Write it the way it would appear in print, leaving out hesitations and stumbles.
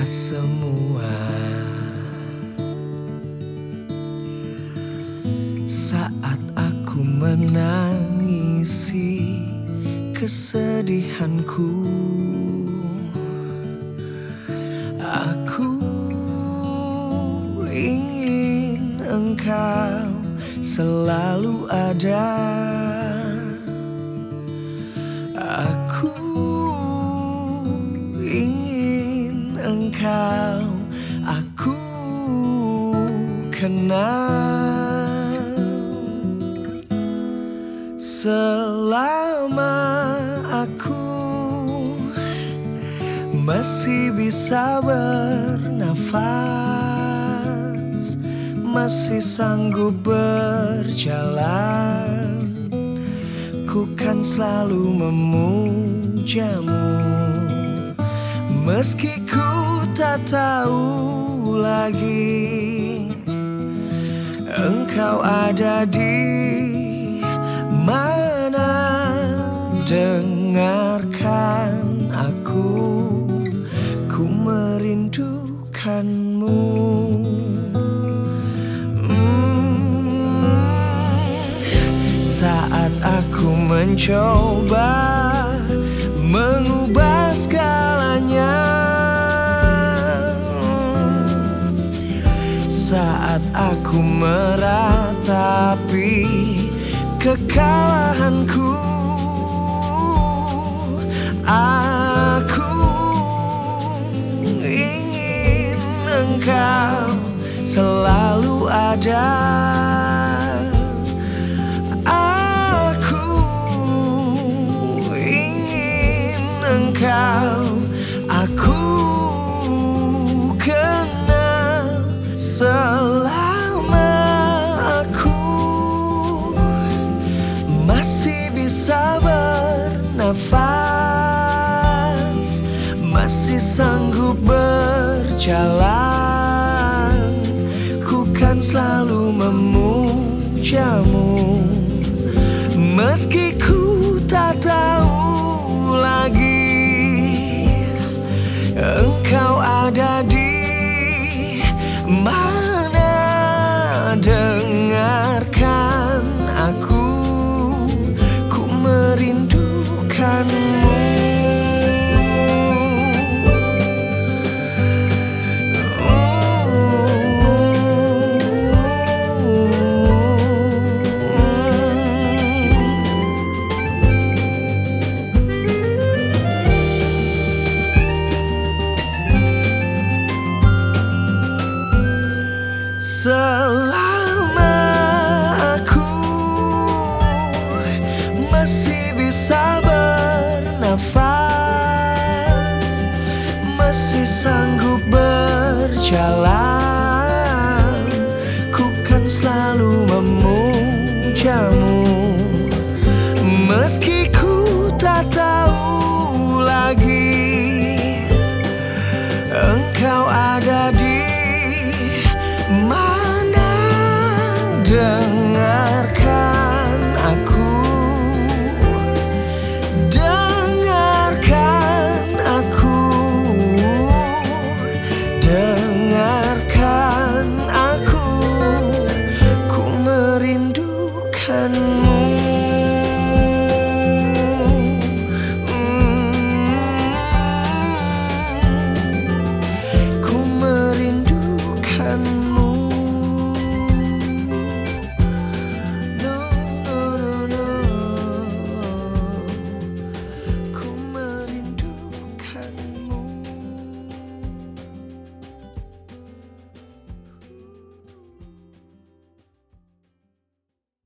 atas semua. Saat aku menangisi kesedihanku, aku ingin engkau selalu ada. Aku ingin engkau aku kenal. Selama aku masih bisa bernafas, masih sanggup berjalan, ku kan selalu memujamu. Meski ku tak tahu lagi engkau ada di mana, dengarkan aku, ku merindukanmu. Saat aku mencoba mengubah segalanya, saat aku meratapi kekalahanku, aku ingin engkau selalu ada. Aku ingin engkau aku kenal. Selama aku masih bisa bernafas, masih sanggup berjalan, ku kan selalu memujamu. Meski ku tak tahu lagi engkau ada di mana, dengarkan aku, ku merindukanmu. Selama aku masih bisa bernafas, masih sanggup berjalan,